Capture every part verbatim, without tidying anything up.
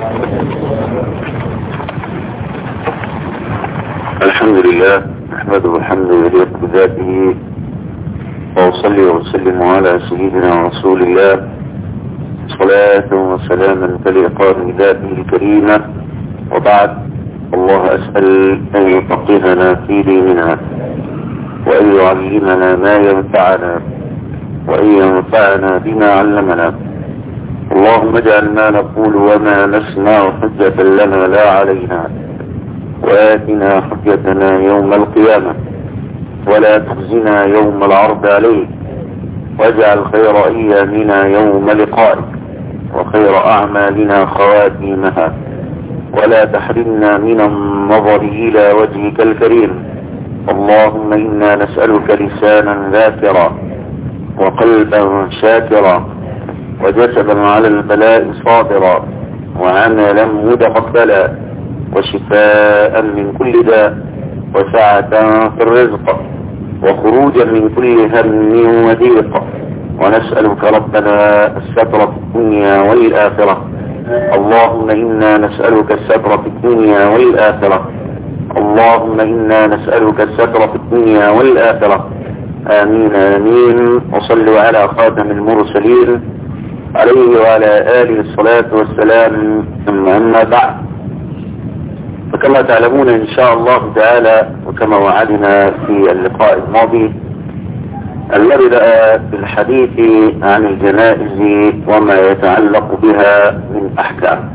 الحمد لله نحمده الحمد لله بذاته، وأصلي وأسلم على سيدنا رسول الله صلاة وسلاما تليقان بذاته الكريمة. وبعد، الله أسأل أن يفقهنا في ديننا، وأن يعلمنا ما ينفعنا، وأن ينفعنا بما علمنا. اللهم اجعل ما نقول وما نسمع حجة لنا لا علينا، وآتنا حجتنا يوم القيامة، ولا تخزنا يوم العرض عليك، واجعل خير أيامنا يوم لقائك، وخير أعمالنا خواتيمها، ولا تحرمنا من النظر إلى وجهك الكريم. اللهم إنا نسألك لسانا ذاكرا، وقلبا شاكرا، وجسدا على البلاء صابرا، وعملا متقبلا، وشفاء من كل داء، وسعة في الرزق، وخروجا من كل هم وضيق. ونسألك ربنا الستر في الدنيا والآخرة. اللهم إنا نسألك الستر في الدنيا والآخرة. اللهم إنا نسألك الستر في الدنيا والآخرة. آمين آمين. وصلوا على خاتم المرسلين عليه وعلى آله الصلاة والسلام. أما بعد، فكما تعلمون إن شاء الله تعالى، وكما وعدنا في اللقاء الماضي، أن نبدأ بالحديث عن الجنائز وما يتعلق بها من أحكام.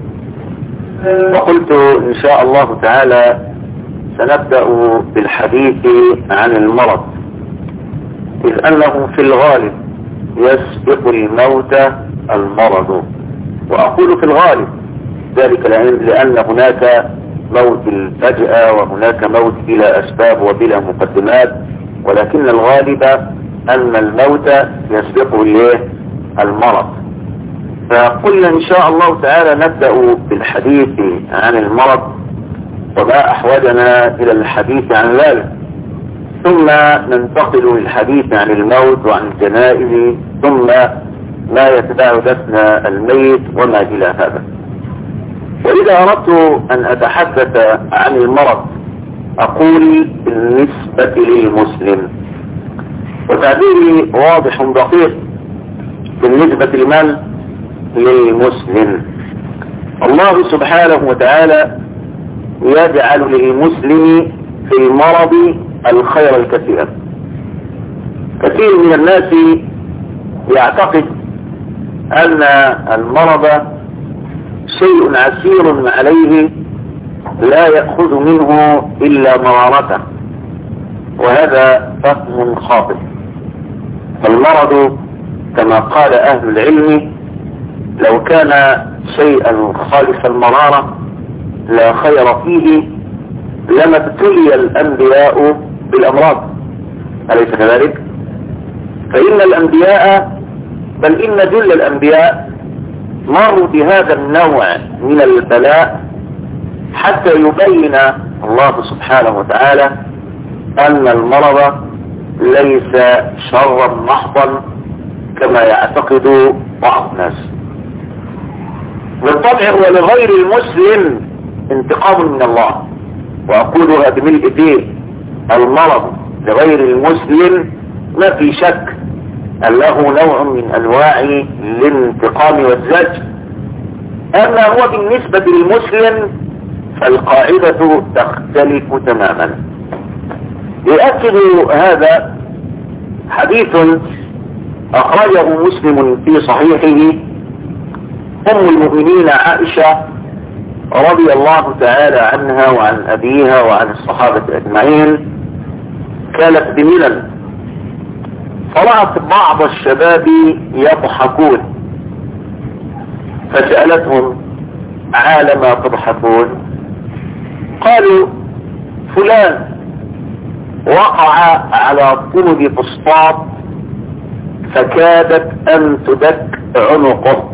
وقلت إن شاء الله تعالى سنبدأ بالحديث عن المرض، إذ أنه في الغالب يسبق الموت المرض. وأقول في الغالب ذلك لأن هناك موت الفجأة، وهناك موت بلا أسباب وبلا مقدمات، ولكن الغالب أن الموت يسبقه المرض. فقلنا إن شاء الله تعالى نبدأ بالحديث عن المرض وما أحوجنا إلى الحديث عن ذلك، ثم ننتقل للحديث عن الموت وعن الجنائز، ثم ما يتبع دفن الميت وما إلى هذا. وإذا أردت أن أتحدث عن المرض أقول بالنسبة للمسلم، وتعبيري واضح دقيق. بالنسبة لمن؟ للمسلم. الله سبحانه وتعالى يجعل للمسلم في المرض الخير الكثير. كثير من الناس يعتقد أن المرض شيء عسير عليه لا يأخذ منه إلا مرارته، وهذا فهم خاطئ. المرض كما قال أهل العلم لو كان شيئا خالص المرارة لا خير فيه لما ابتلي الأنبياء بالأمراض، أليس كذلك؟ فإن الأنبياء، بل إن جل الأنبياء مروا بهذا النوع من البلاء حتى يبين الله سبحانه وتعالى أن المرض ليس شرا محضا كما يعتقد بعض الناس. بالطبع هو لغير المسلم انتقام من الله، وأقولها بملء دين، المرض لغير المسلم ما في شك أن له نوع من أنواع الانتقام والزج. أما هو بالنسبة للمسلم فالقاعدة تختلف تماما. يؤكد هذا حديث أخرجه مسلم في صحيحه. أم المؤمنين عائشة رضي الله تعالى عنها وعن أبيها وعن الصحابة أجمعين كانت بملل، فرأت بعض الشباب يضحكون فسألتهم: على ما تضحكون؟ قالوا: فلان وقع على طنب فسطاط فكادت أن تدك عنقه.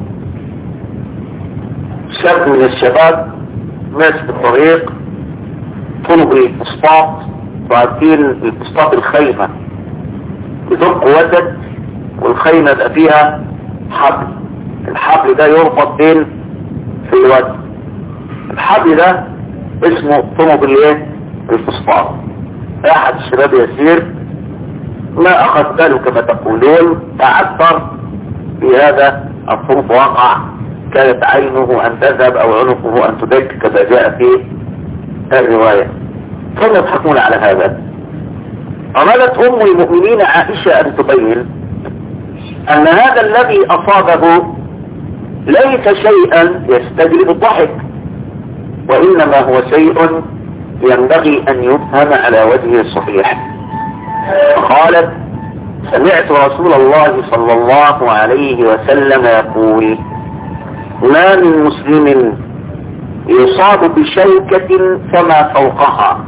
شاب من الشباب ماشي في الطريق، طنب الفسطاط، وعارفين الفسطاط الخيمة بدق وتد، والخيمة بقى فيها حبل، الحبل ده يربط بين في الوجه. الحبل ده اسمه طنب الايه؟ الفوسفات. احد الشباب يسير ما اخذ باله كما تقولون، تعثر في هذا الطنب، وقع، كانت عينه ان تذهب او عنقه ان تدك كما جاء في الرواية. ثم يضحكون على هذا. أرادت أم المؤمنين عائشة أن تبين أن هذا الذي أصابه ليس شيئا يستجلب الضحك، وإنما هو شيء ينبغي أن يفهم على وجهه الصحيح. قالت: سمعت رسول الله صلى الله عليه وسلم يقول: ما من مسلم يصاب بشوكة فما فوقها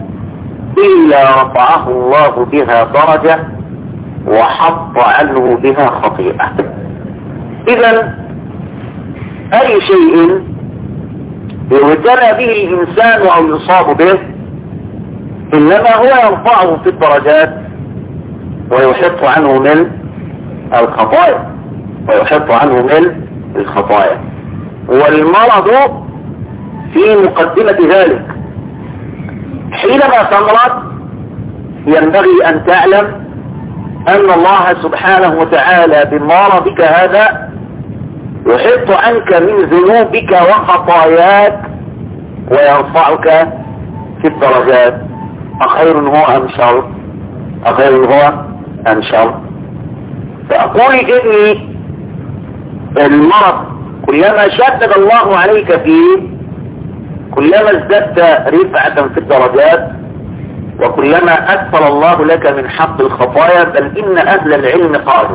إلا رفعه الله بها درجة وحط عنه بها خطيئة. إذن أي شيء يبتلى به الإنسان أو يصاب به إنما هو يرفعه في الدرجات ويحط عنه من الخطايا ويحط عنه من الخطايا. والمرض في مقدمة ذلك. حينما تمرض ينبغي أن تعلم أن الله سبحانه وتعالى بمرضك هذا يحط عنك من ذنوبك وخطاياك ويرفعك في الدرجات. أخير هو أم شر؟ أخير هو أم شر؟ فأقول إني المرض كلما شدد الله عليك فيه كلما ازددت رفعة في الدرجات، وكلما أكثر الله لك من حق الخطايا. بل إن أهل العلم قالوا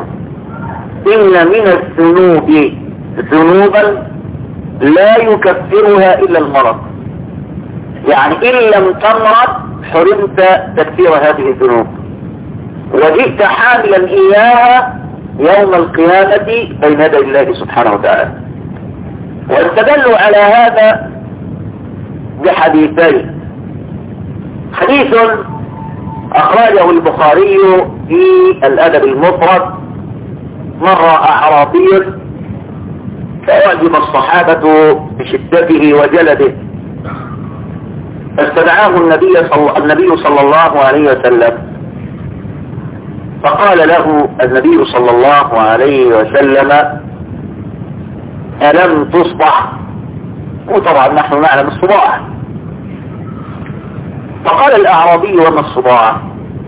إن من الذنوب ذنوبا لا يكفرها إلا المرض. يعني إن لم تمرض حرمت تكفير هذه الذنوب، وجئت حاملا إياها يوم القيامة بين يدي الله سبحانه وتعالى. واستدلوا على هذا بحديثين. حديث أخرجه البخاري في الأدب المفرد: مر أعرابي فأعجب الصحابة بشدته وجلده، فاستدعاه النبي صلى, النبي صلى الله عليه وسلم، فقال له النبي صلى الله عليه وسلم: ألم تصبح؟ وطبعا نحن نعلم الصباح. فقال الأعرابي: وما الصباح؟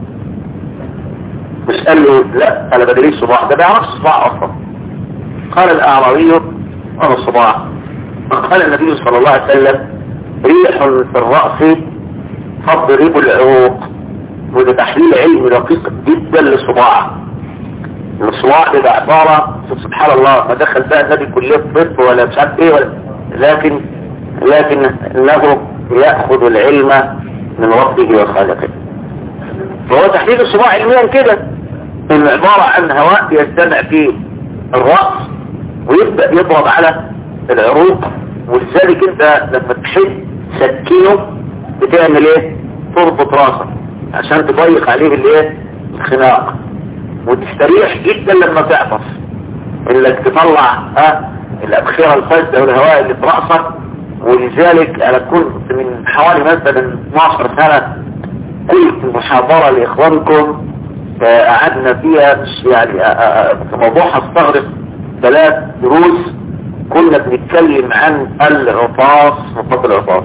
مش قال له لا أنا بدري الصباح، ده بيعرف الصباح أصلا. قال الأعرابي: وما الصباح؟ فقال النبي صلى الله عليه وسلم: ريح في الرأس تضرب العروق. وده تحليل علمي دقيق جدا للصباع. الصباع ده عبارة سبحان الله ما دخل بقى النبي كلية طب ولا مش عارف ايه ولا، لكن لكن انه يأخذ العلم من ربه وخالقه. فهو تحليل الصباع علميا كده، انه عبارة عن هواء يجتمع في الرأس ويبدأ يضرب على العروق، ولذلك انت لما تحب سكينه بتعمل ايه؟ تربط راسك عشان تضيق عليه الايه؟ الخناق، وتستريح جدا لما تعطس انك تطلع ها الابخرة الفاسدة والهواء اللي في رأسك. ولذلك انا كنت من حوالي مثلا اثناشر سنة قلت محاضرة لاخوانكم قعدنا فيها يعني في موضوع هستغرق ثلاث دروس، كنا بنتكلم عن العطاس وفضل العطاس.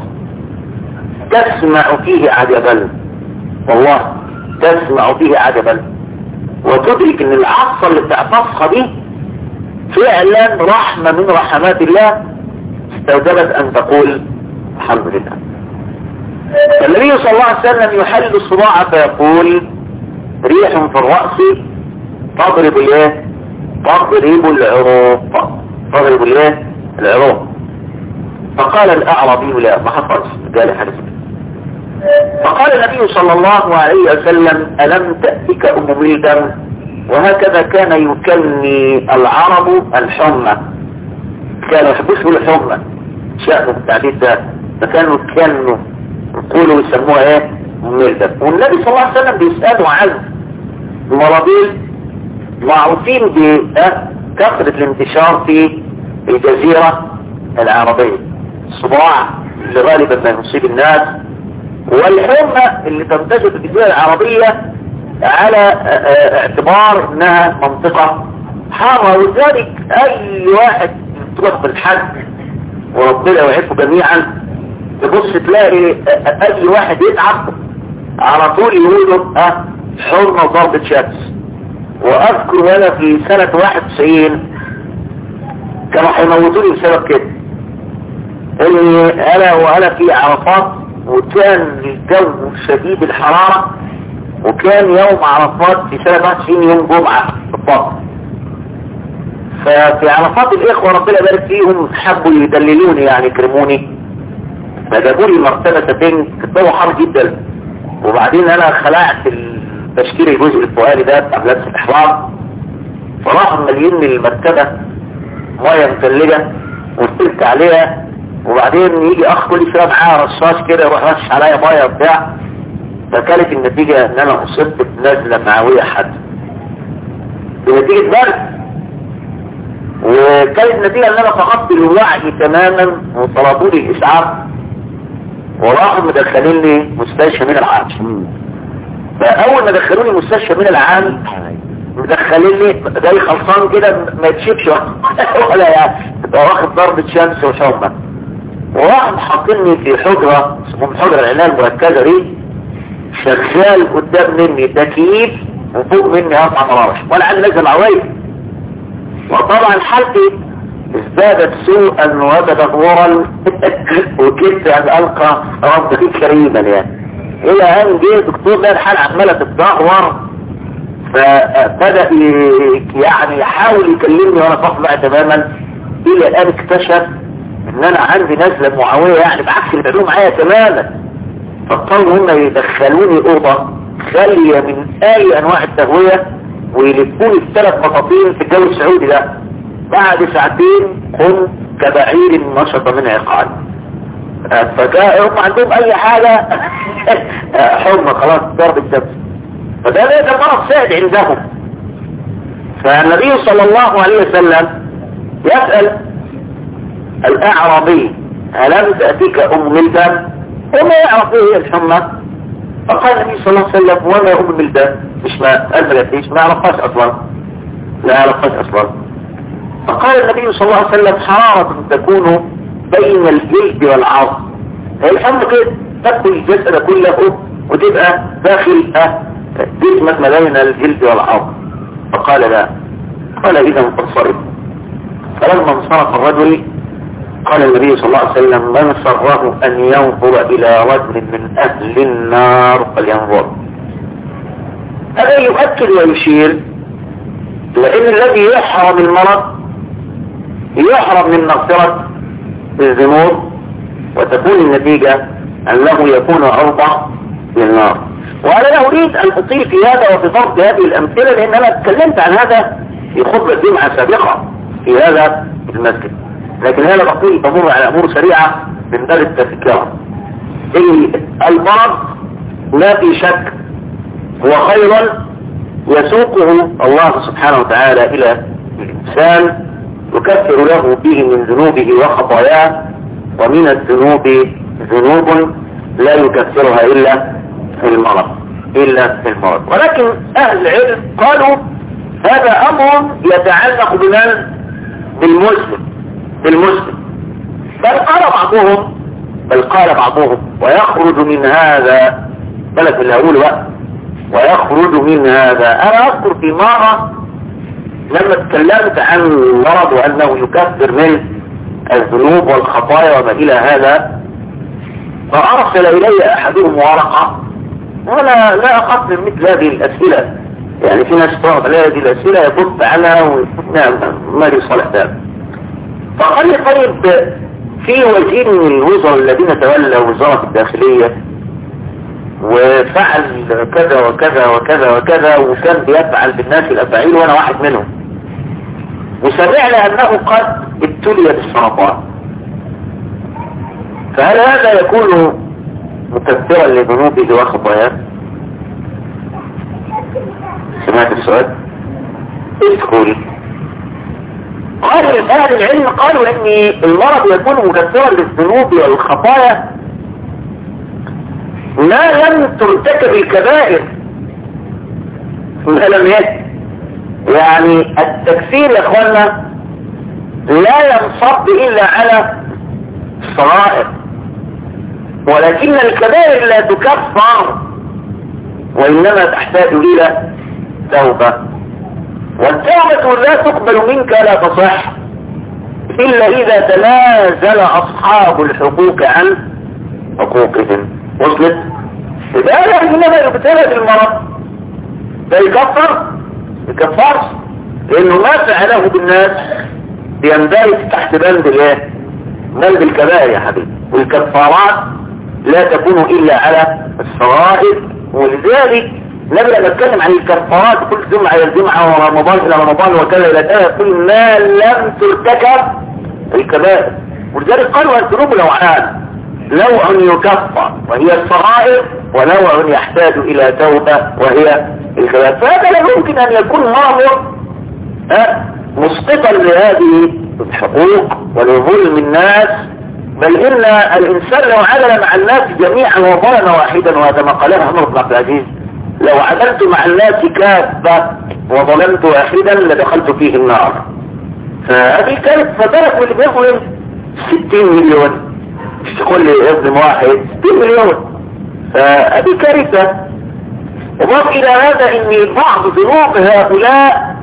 تسمع فيه عجبا، والله تسمع فيه عجبا، وتدرك ان العطسة اللي بتعطسها دي فعلا رحمة من رحمات الله استوجبت ان تقول الحمد لله. فالنبي صلى الله عليه وسلم يحل الصباع فيقول: ريح في الرأس تضرب الايه؟ تضرب العروق، تضرب الايه؟ العروق. فقال الأعرابي: لا ما حصلش، قال حدث. فقال النبي صلى الله عليه وسلم: ألم تأتك أم ملدم؟ وهكذا كان يكني العرب الحمى، كانوا يحبسوا الحمى، شأنه التعبير ده، فكانوا كانوا يقولوا يسموها ايه؟ أم ملدم. والنبي صلى الله عليه وسلم بيسألوا عن مرضين معروفين بكثرة الانتشار في الجزيرة العربية، الصداع اللي غالبا ما يصيب الناس، والحمى اللي تنتشر في الجزيرة العربية على اعتبار انها منطقة حارة. ولذلك اي واحد يطلق بالحج وربنا يوعدكم جميعا تبص تلاقي اي واحد يتعب على طول يقولوا اه حمى ضربة شمس. واذكر وانا في سنة واحد وتسعين كانوا هيموتوني بسبب كده، اني انا وانا في عرفات وكان الجو شديد الحرارة، وكان يوم عرفات في سنة واحد وتسعين يوم جمعة بالضبط. ففي عرفات الاخوة ربنا يبارك فيهم حبوا يدللوني يعني يكرموني، فجابوا لي مرتبتين كنت هو حر جدا، وبعدين انا خلعت التشكيل الجزء الفوقاني ده بتاع لبس الاحرار، فراحوا مليين لي المرتبة مية مثلجة وارتلت عليها، وبعدين يجي اخ كل شويه معاه رشاش كده يروح رش عليا ميه وبتاع. فكانت النتيجه ان انا اصبت بنزله معويه حد بنتيجه برد، وكانت النتيجه ان انا فقدت الوعي تماما وطلبوا لي الاسعاف وراحوا مدخليني مستشفى من العام. فاول ما دخلوني مستشفى من العام مدخليني زي خلصان كده ما يتشيبش ولا يعني تبقى واخد ضربة شمس وشومة، وراحوا حاطيني في حجرة اسمهم حجرة العناية المركزة دي، شغال قدام مني تكييف وفوق مني اربع مراوح ولا عندي نزل عويل. وطبعا حالتي ازدادت سوءا وتدهورا وكدت ان القى ربي كريما يعني، الى ان جه دكتور ده الحالة عمالة تتدهور، فبدأ يعني يحاول يكلمني وانا فاقع تماما، الى الان اكتشف ان انا عندي نزلة معوية يعني بعكس اللي بيعملوا معايا تماما. فاضطروا هم يدخلوني اوضة خالية من اي انواع التهوية ويلفوني الثلاث بطاطين في الجو السعودي ده. بعد ساعتين قمت كبعير نشط من عقال، فجاء هم عندهم اي حاجة حمى خلاص ضرب الشمس، فده ليه ده مرض سائد عندهم. فالنبي صلى الله عليه وسلم يسأل الأعرابي ألم تأتيك أم ملدان؟ وما يعرف ايه الحمى؟ فقال النبي صلى الله عليه وسلم وما أم ملدان؟ مش ما قال مش ما يعرفهاش أصلا، لا يعرفهاش أصلا. فقال النبي صلى الله عليه وسلم حرارة تكون بين الجلد والعظم، الحمى كده تدخل الجسد كله وتبقى داخل جسمك ما بين الجلد والعظم. فقال لا، قال إذا فانصرف. فلما انصرف الرجل قال النبي صلى الله عليه وسلم من سره أن ينظر إلى رجل من أهل النار فلينظر. هذا يؤكد ويشير لأن الذي يحرم المرض يحرم من مغفرة الذنوب، وتكون النتيجة أنه يكون عرضة للنار. وأنا لا أريد أن أطيل في هذا وفي ضرب هذه الأمثلة، لأن أنا اتكلمت عن هذا في خطبة جمعة سابقة في هذا المسجد، لكن أنا بقول بمر على أمور سريعة من باب التذكرة. المرض لا في شك هو خير يسوقه الله سبحانه وتعالى إلى الإنسان يكفر له به من ذنوبه وخطاياه، ومن الذنوب ذنوب لا يكفرها إلا المرض إلا المرض. ولكن أهل العلم قالوا هذا أمر يتعلق بمن؟ بالمسلم بالمسلم بل قال بعضهم بل قال بعضهم ويخرج من هذا بلد اللي هقوله بقى ويخرج من هذا. أنا أذكر في مرة لما تكلمت عن المرض وأنه يكفر من الذنوب والخطايا وما إلى هذا، فأرسل إلي أحدهم ورقة، وأنا لا أخاف من مثل هذه الأسئلة، يعني في ناس تقعد على هذه الأسئلة يبص عنها ويفتنا ما لي صالح ذلك. فقال لي طيب في وزير من الوزراء الذين تولوا وزارة الداخلية وفعل كذا وكذا وكذا وكذا وكان بيفعل بالناس الأفاعيل وأنا واحد منهم، وسمعنا أنه قد ابتلي بالسرطان، فهل هذا يكون مكفرا لذنوبه وخطاياه؟ سمعت السؤال؟ ادخل قال أهل العلم قالوا ان المرض يكون مكثرا للذنوب والخطايا ما لم ترتكب الكبائر، ما لم يكن. يعني التكفير يا اخوانا لا ينصب الا على الصغائر، ولكن الكبائر لا تكفر وانما تحتاج الى توبة، والتوبة لا تقبل منك لا تصح الا اذا تنازل اصحاب الحقوق عن حقوقهم. وصلت؟ إذا إنما يبتلى بالمرض ده يكفر يكفرش، لأنه ما فعله بالناس يندرج تحت بند الايه؟ بند الكبائر يا حبيبي، والكفارات لا تكون إلا على الصغائر. ولذلك نبدأ نتكلم عن الكفارات كل جمعة إلى الجمعة ورمضان إلى رمضان وكذا إلى كذا، كل ما لم ترتكب الكبائر. ولذلك قالوا الذنوب نوعان، نوع يكفر وهي الصغائر، ونوع يحتاج الى توبة وهي الكبائر. فهذا لا يمكن ان يكون مامر مسقطا لهذه الحقوق ولظلم الناس، بل ان الانسان لو عدل مع الناس جميعا وظلم واحدا، وهذا ما قاله عمر بن عبد العزيز، لو عدلت مع الناس كافة وظلمت واحدا لدخلت فيه النار. فهذه كانت فترة اللي بيظلم ستين مليون، مش تقول لي ابن واحد ستين مليون، فهذه كارثة. وضاف الى هذا ان بعض ذنوب هؤلاء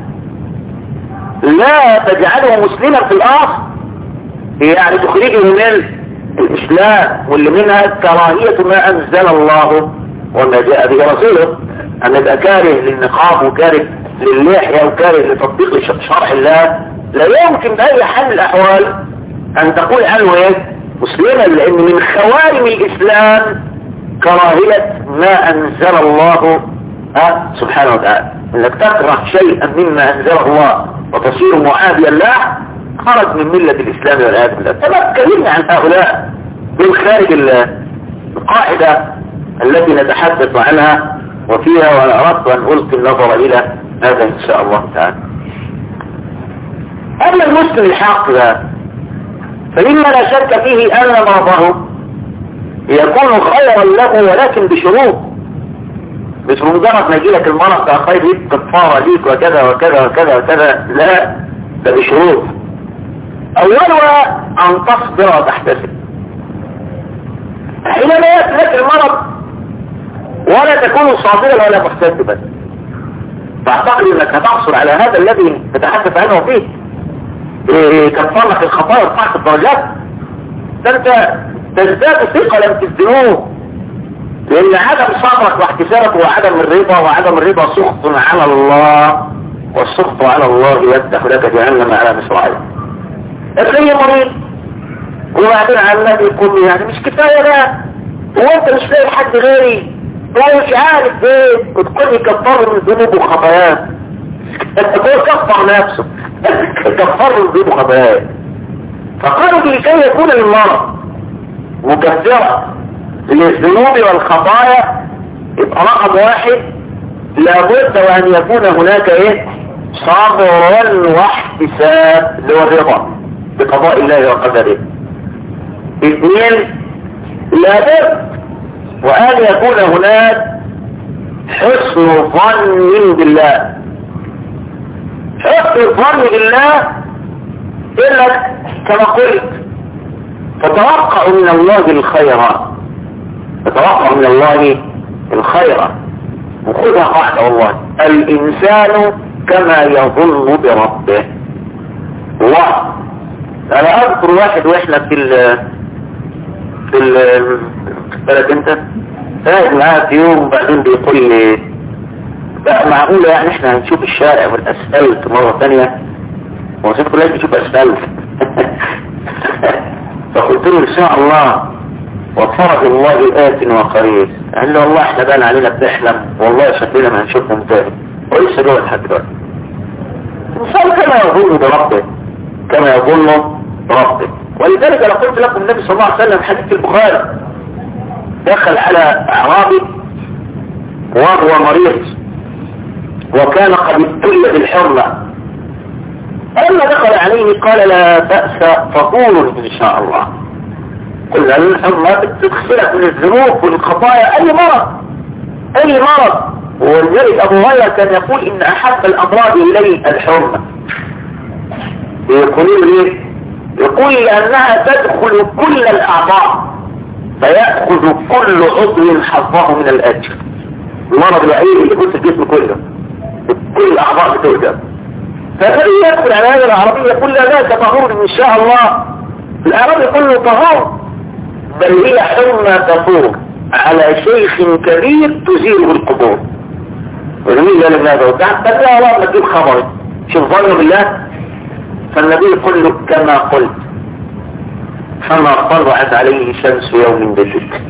لا تجعله مسلما في الاصل، يعني تخرجه من الاسلام، واللي منها كراهية ما انزل الله وما جاء به رسوله، ان يبقى كاره للنقاب وكاره للحية وكاره لتطبيق شرع الله، لا يمكن بأي حال من الاحوال ان تقول عنه ايه مسلما، لان من خوارم الاسلام كراهية ما انزل الله أه سبحانه وتعالى. انك تكره شيئا مما انزله الله وتصير معاديا له خرج من ملة الاسلام والعياذ بالله. طبعا اتكلمنا عن هؤلاء من خارج القاعدة التي نتحدث عنها وفيها، وانا اردت ان القي النظر الى هذا ان شاء الله تعالى. اما المسلم الحق ده فإما لا شك فيه أن مرضه يكون خيرا له، ولكن بشروط. مش بمجرد ما يجيلك المرض ده خير ليك كفارة ليك وكذا وكذا وكذا وكذا، لا، ده بشروط. أولها أن تصبر وتحتسب. حينما يأتي لك المرض ولا تكون صابرا ولا محتسبا، تعتقد أنك هتحصل على هذا الذي تتحدث عنه فيه، كفر لك الخطايا وتحت الدرجات، فانت تزداد ثقلا في الذنوب، لان عدم صبرك واحتسابك وعدم الرضا، وعدم الرضا سخط على الله، والسخط على الله يفتح لك جهنم على مصراعيه. تلاقيه مريض وبعدين عمال يقول يعني مش كفايه ده، وانت مش لاقي حد غيري، ومش عارف ايه، وتقول لي كفر من ذنوب وخطاياه، تقول كفر نفسه كفر الذنوب وخطاياه. فقالوا لكي يكون المرض مكفرة للذنوب والخطايا يبقى رقم واحد لابد وان يكون هناك ايه صبر واحتساب اللي هو الرضا بقضاء الله وقدره. اثنين لابد وان يكون هناك حسن ظن بالله. حسن الظن بالله انك كما قلت تتوقع من الله الخير، تتوقع من الله الخير. وخذها قاعدة والله، الانسان كما يظن بربه. الله انا اذكر واحد واحنا في ال في ال بالك انت قاعد معاه في يوم بعدين بيقول لي بقى معقولة يعني احنا هنشوف الشارع والاسفلت مرة ثانية وصيت كلها بتشوف اسفلت فقلت له ان شاء الله وفرج الله آت وقريب. قال له والله احنا بان علينا بنحلم والله شكلنا ما هنشوفهم تاني، ولسه جوه لحد دلوقتي. الانسان كما يظن بربه كما يظن بربه. ولذلك انا قلت لكم النبي صلى الله عليه وسلم حديث البخاري دخل على اعرابي وهو مريض وكان قد ابتلي بالحرمة فلما دخل عليه قال لا بأس طهور إن شاء الله. قلنا الحمى بتغسلك من الذنوب والخطايا أي مرض أي مرض. ولذلك أبو هريرة كان يقول إن أحب الأمراض إليه الحمى. يقول ليه؟ يقول لأنها تدخل كل الأعضاء فيأخذ كل عضو حظه من الأجر. المرض الوحيد اللي يكون في الجسم كله كل الأعضاء بتوجد. فالذي يدخل على هذا العربية يقول ذاك طهور إن شاء الله. الأعرابي يقول له طهور بل هي حمى تفور على شيخ كبير تزيل القبور. ونميل قال لماذا وتعب بل لا الله نجيب خبري شوف ظنه بالله. فالنبي يقول له كما قلت فما طلعت عليه شمس يوم بذلك.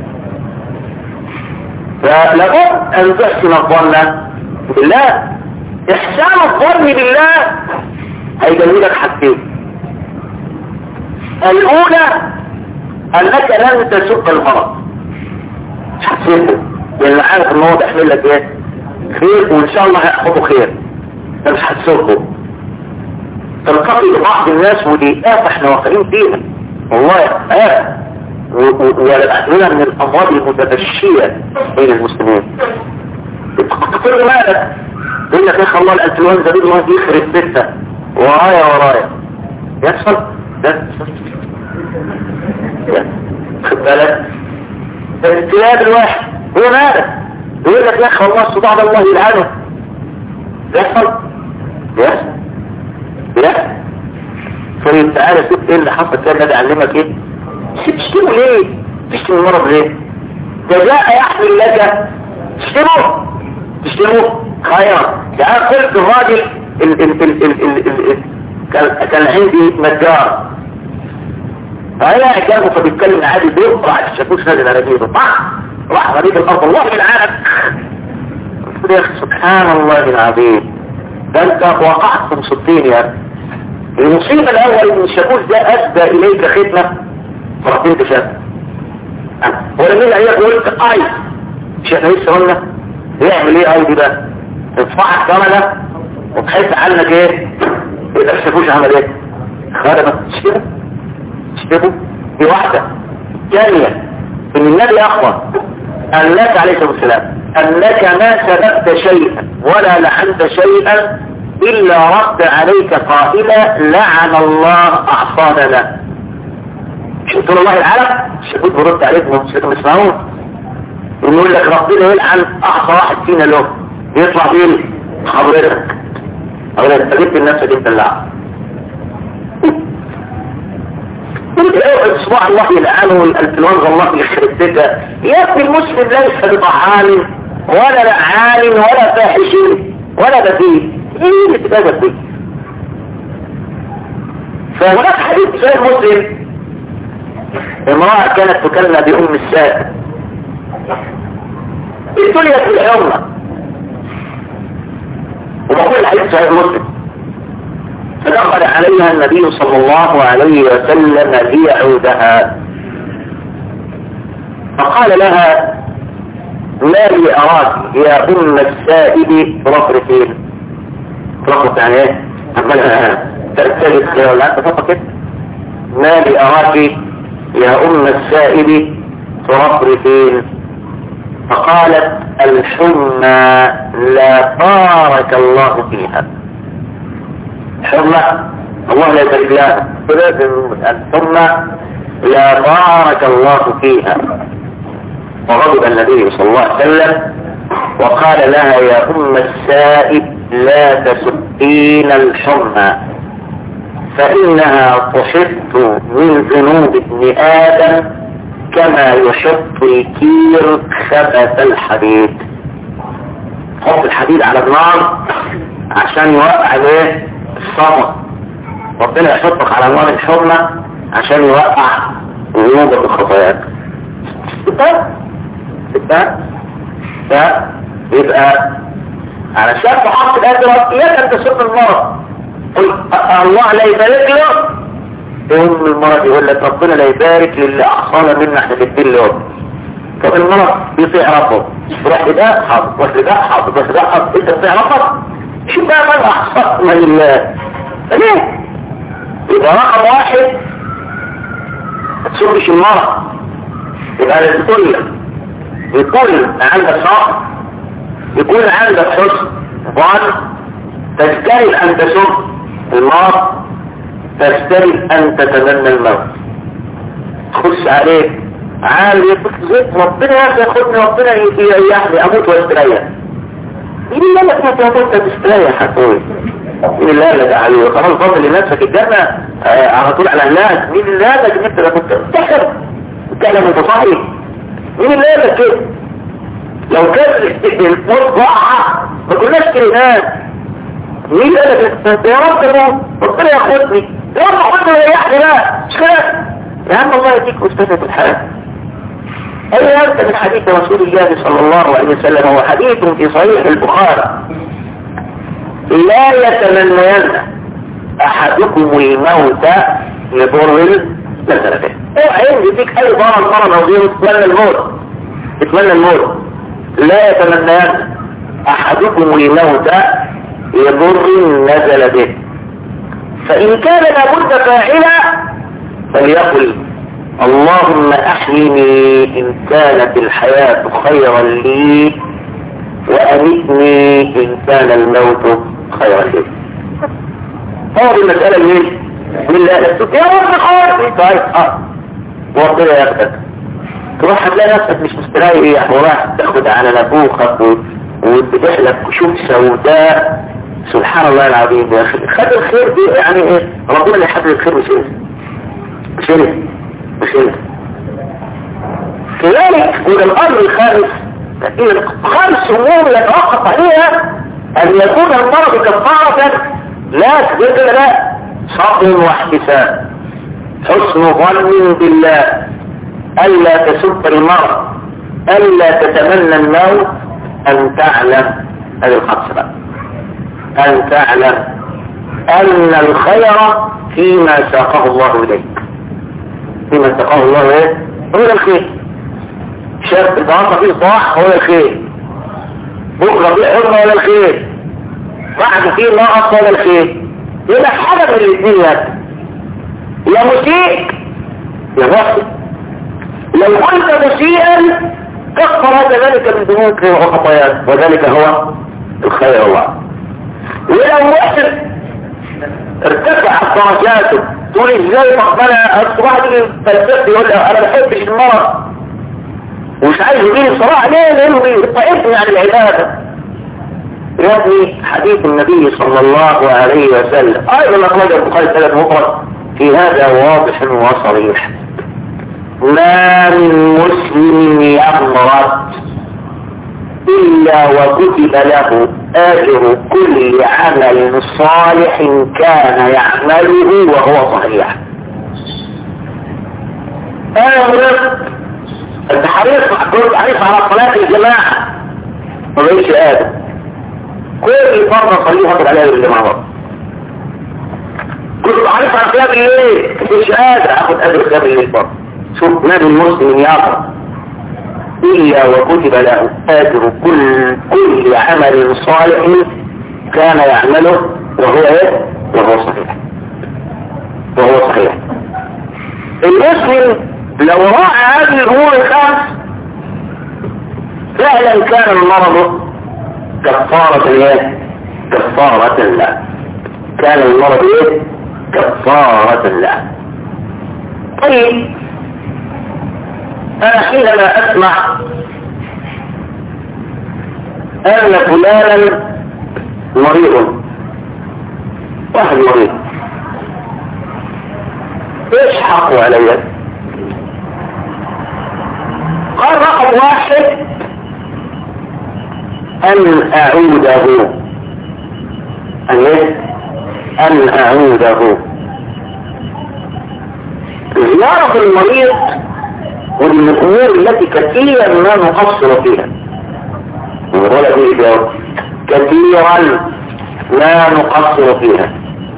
فلابد أن تحسن الظن بالله. إحسان الظن بالله هيجملك حاجتين. الأولى أنك لن تسوق المرض مش هتسوقه لأن عارف إن هو بيحمل لك إيه خير وإن شاء الله هيأخذه خير مش هتسوقه. تلتقي بعض الناس ودي آفة احنا واقعين فيها والله آفة ولأهلنا من الأمراض المتفشية بين المسلمين. كل مالك يقول لك يا اخي الله الانفلونزا دي الله يخرب بيتها ورايا ورايا يحصل ده خد بالك الانتياب الواحد هو مالك يقول لك يا اخي الله الصداع ده الله يلعنه يحصل يحصل يحصل. طيب تعالى شوف ايه اللي حصل كده ده اعلمك ايه تشتمه ليه تشتم المرض ليه ده جاء يحمل لك تشتمه تشتمه خير. يعني قلت الراجل ال ال ال ال ال ال ال كان عندي نجار فهي اجابه فبيتكلم عادي بيقطع الشاكوش نازل على جيبه طح راح غريب الارض الله بالعالم. قلت يا اخي سبحان الله العظيم ده انت وقعت في مصيبتين يا اخي. المصيبه الاول ان الشاكوش ده ادى اليك خدمه فرحتين تشاف ولا مين هي قلت اي مش احنا لسه قلنا يعمل ايه اي دي بقى تدفعك ثمنه وتحس عنك ايه يبقى الشاكوش عمل ايه خدمت تشتبه تشتبه دي واحدة. ثانية ان النبي اخبر انك عليه الصلاة والسلام انك ما سببت شيئا ولا لعنت شيئا الا رد عليك قائلا لعن الله اعصانا له. شفتوا الله العالم الشاكوش برد عليكم مش اسمعون يقول لك ربنا يلعن اعصى واحد فينا له يطلع فيه حضرتك حضرتك جبت النفس دي اللعب اصبع الله يلعنه والانفلونزا الله يخرب بيتها. يا ابني المسلم ليس بطعام ولا لعان ولا فاحش ولا بذيء ايه اللي تتجد بيه. فهناك حديث زي المسلم امرأة كانت تكلم بأم السائل ابتليت بالحمى وبقول الحديث صحيح مسلم فدخل عليها النبي صلى الله عليه وسلم ليعودها فقال لها ما لي أراك يا أم السائب رفرتين رفرت يعني ايه عمالها ترتجد كده ولا انت فقط كده ما لي أراك يا أم السائب رفرتين فقالت الحمى لا بارك الله فيها. حمى الله لا يبارك لها الحمى لا بارك الله فيها. وغضب النبي صلى الله عليه وسلم وقال لها يا أم السائب لا تسبين الحمى فإنها تحط من ذنوب ابن آدم كما يحط الكير خبث الحديد. حط الحديد على النار عشان يوقع عليه الصمت. ربنا يحطك على نار الحمى عشان يوقع ذنوبك وخطاياك. فيبقى علشان تحط الأجر إياك أن تسب المرض. قل الله لا يبارك له يوم المرض يقول لك ربنا لا يبارك للي أحصانا منا احنا بنتين له. طب المرض بيطيع ربه روح لده حاضر روح لده حاضر روح لده حاضر انت بتطيع ربك شو بقى من أحصانا لله ليه؟ يبقى رقم واحد ما تسبش المرض، يبقى لازم تقول يكون عندك صبر، يكون عندك حسن ظن، تجتهد ان تسب المرض، تجتهد ان تتمنى الموت. تخش عليك عالي زيت ربنا ياخدني، ربنا يريحني اموت واستريح. مين اللي قال لك ما تموت تستريح يا اخوي؟ مين اللي قال لك عليه خلاص فاضل لنفسك الجنه آه على طول على الناس؟ مين اللي قال لك ان انت كنت تحب تتكلم انت صحيح؟ مين اللي قال لك كده؟ لو كان الموت ضاع ما كناش كلمات. مين اللي قال لك يا رب اموت ربنا ياخدني، يا رب خدني ويريحني بقى، مش كده؟ يا عم الله يديك مستفيد الحياه. أي أنت من حديث رسول الله صلى الله عليه وسلم، هو حديث في صحيح البخاري: لا يتمنين أحدكم الموت لضر نزل به. اوعى يديك أي ضرر مرض أو غيره تتمنى الموت، تتمنى الموت. لا يتمنين أحدكم الموت لضر نزل به، فإن كان لابد فاعلا فليقل: اللهم أحيني إن كانت الحياة خيرا لي، وأمتني إن كان الموت خيرا لي. هذه المسألة مين؟ من الله يا رب خير. طيب اه وربنا ياخدك، تروح هتلاقي نفسك مش مستريح وراح تاخد على نبوخك وتبحلك كشوف سوداء. سبحان الله العظيم يا أخي، خد الخير دي يعني ايه؟ ربنا اللي يحدد الخير مش ايه؟ مش ايه؟ مش انت. كذلك من الامر الخامس خمس امور يتوقف عليها ان يكون المرض كفارة. لا تقول لا، صبر واحتساب، حسن ظن بالله، الا تسب المرض، الا تتمنى الموت، ان تعلم هذه الخمسة بقى، ان تعلم ان الخير فيما ساقه الله اليك، فيما اتقاه الله ايه؟ هو الخير. شاب النهارده فيه صلاح هو الخير، بكره فيه حرمه ولا الخير، بعد فيه نقص ولا الخير. يبقى حاجه من الاثنين، يا مسيء يا محسن. لو كنت مسيئا كفر ذلك من ذنوبك وخطاياك، وذلك هو الخير الله. ولو محسن ارتفع درجاته، تقول ازاي ربنا الصباح دي فلسفه يقول انا ما بحبش المرض ومش عايز يجيني بصراحه، ليه؟ لانه بيطعمني عن العباده. يا ابني حديث النبي صلى الله عليه وسلم ايضا اخرج البخاري ثلاث مفرد في هذا واضح وصريح: ما من مسلم يمرض إلا وكتب له أجر كل عمل صالح كان يعمله وهو صحيح. أنا مرض، أنت حريص حريص على صلاة الجماعة ما بقيتش قادر، كل مرة صليها في العلاج الجماعة. كنت حريص على قيام الليل مش قادر أخذ أجر قيام الليل برضه. شوف ما من مسلم يقرأ إلا وكتب له أجر كل كل عمل صالح كان يعمله وهو إيه؟ وهو صحيح، وهو صحيح. المسلم لو راعى هذه الأمور الخمس فعلا كان المرض كفارة إيه؟ كفارة له. كان المرض إيه؟ كفارة له. طيب أنا حينما أسمع أن فلانا مريض، واحد مريض، إيش حقه علي؟ قال رقم واحد أن أعوده، أن أن أعوده. زيارة المريض ومن الأمور التي كثيرا ما نقصر فيها، ولا فيه كثيرا ما نقصر فيها.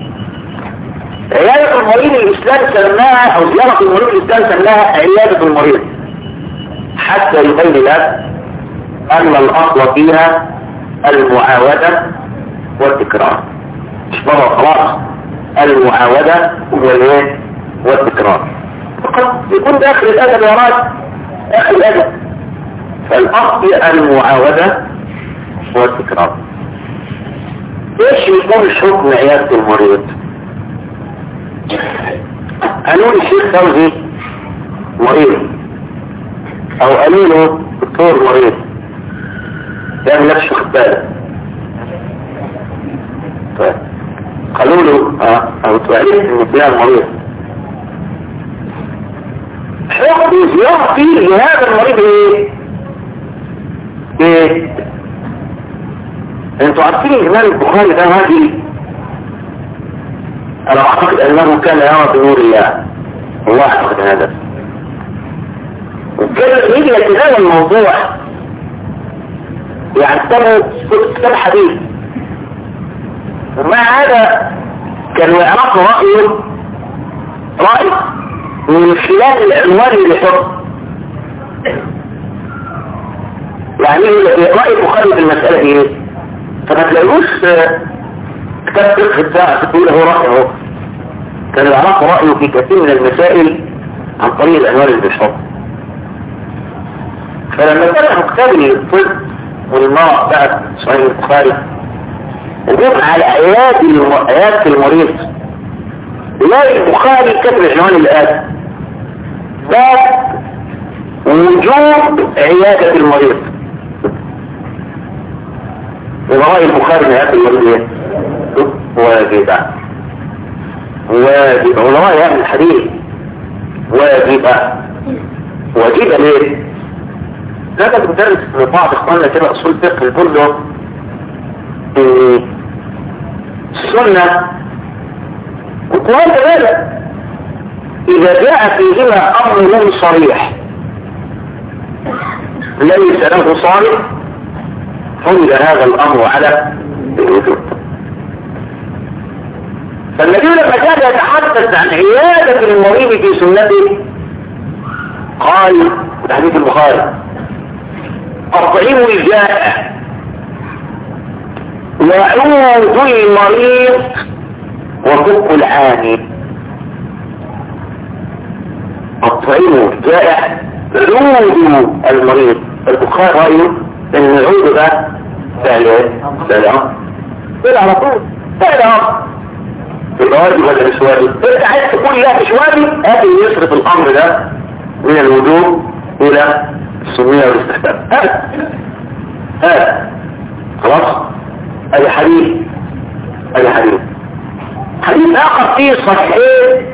عيادة المريض الإسلام سماها، أو زيارة المريض الإسلام سماها عيادة المريض، حتى يبين لك أن الأصل فيها المعاودة والتكرار. مش مرة خلاص المعاودة والايه والتكرار، فقد يكون داخل الادب يا راجل داخل الادب. فالاصل المعاودة والتكرار. ايش يكون حكم عيادة المريض؟ قالوا لي الشيخ فوزي مريض او قالوا له دكتور مريض يعني لا تشوف بالك، طيب قالوا له اه او تعرف ان فلان مريض، حكم يعطي لهذا المريض ايه؟ ايه؟ انتوا عارفين الامام البخاري ده هذه انا اعتقد انه كان يرى بنور الله، الله اعتقد هذا، وكان يجي يتناول الموضوع يعتبر كتاب حديث، ومع هذا كانوا يعرفوا رأيه رأي من خلال العنوان اللي حط يعني رأي البخاري في المسألة ايه؟ فما تلاقوش كتاب فقه بتاع تقول له رأيه، كانوا يعرفوا رأيه في كثير من المسائل عن طريق العنوان اللي بيحط. فلما فتحوا كتاب الطب والمرض بقى صحيح البخاري وجم على عيادة الم... عيادة المريض، يلاقي البخاري كتب عنوان الآن باب وجوب عيادة المريض. ورأي البخاري من عيادة المريض واجبة واجبة، ورأي أهل الحديث واجبة واجبة ليه؟ هذا بندرس لبعض اخواننا كده اصول فقه يقول له السنة وكمان ذلك اذا جاء فيهما امر صريح ليس له صالح حمل هذا الامر على الوجوب. فالنبي لما كان يتحدث عن عيادة المريض في سنته قال في حديث البخاري أطعموا الجائع وعودوا المريض وفقوا العاني. أطعموا الجائع عودوا المريض. البخاري رأيه ان العود ده فعل ايه؟ فعل امر فعل على طول فعل امر الواجب ولا مش واجب؟ انت عايز تقول لا مش واجب، هذا يصرف الامر ده من الوجوب الى السنية والاستحباب. هذا هذا خلاص. ادي حديث ادي حديث حديث اخر فيه صحيح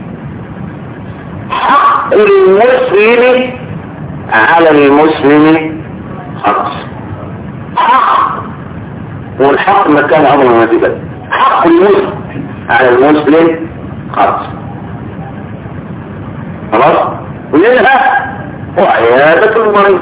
حق المسلم على المسلم خلاص. حق والحق مكان امر واجبا. حق المسلم على المسلم خلاص خلاص. ومنها وعيادة المريض.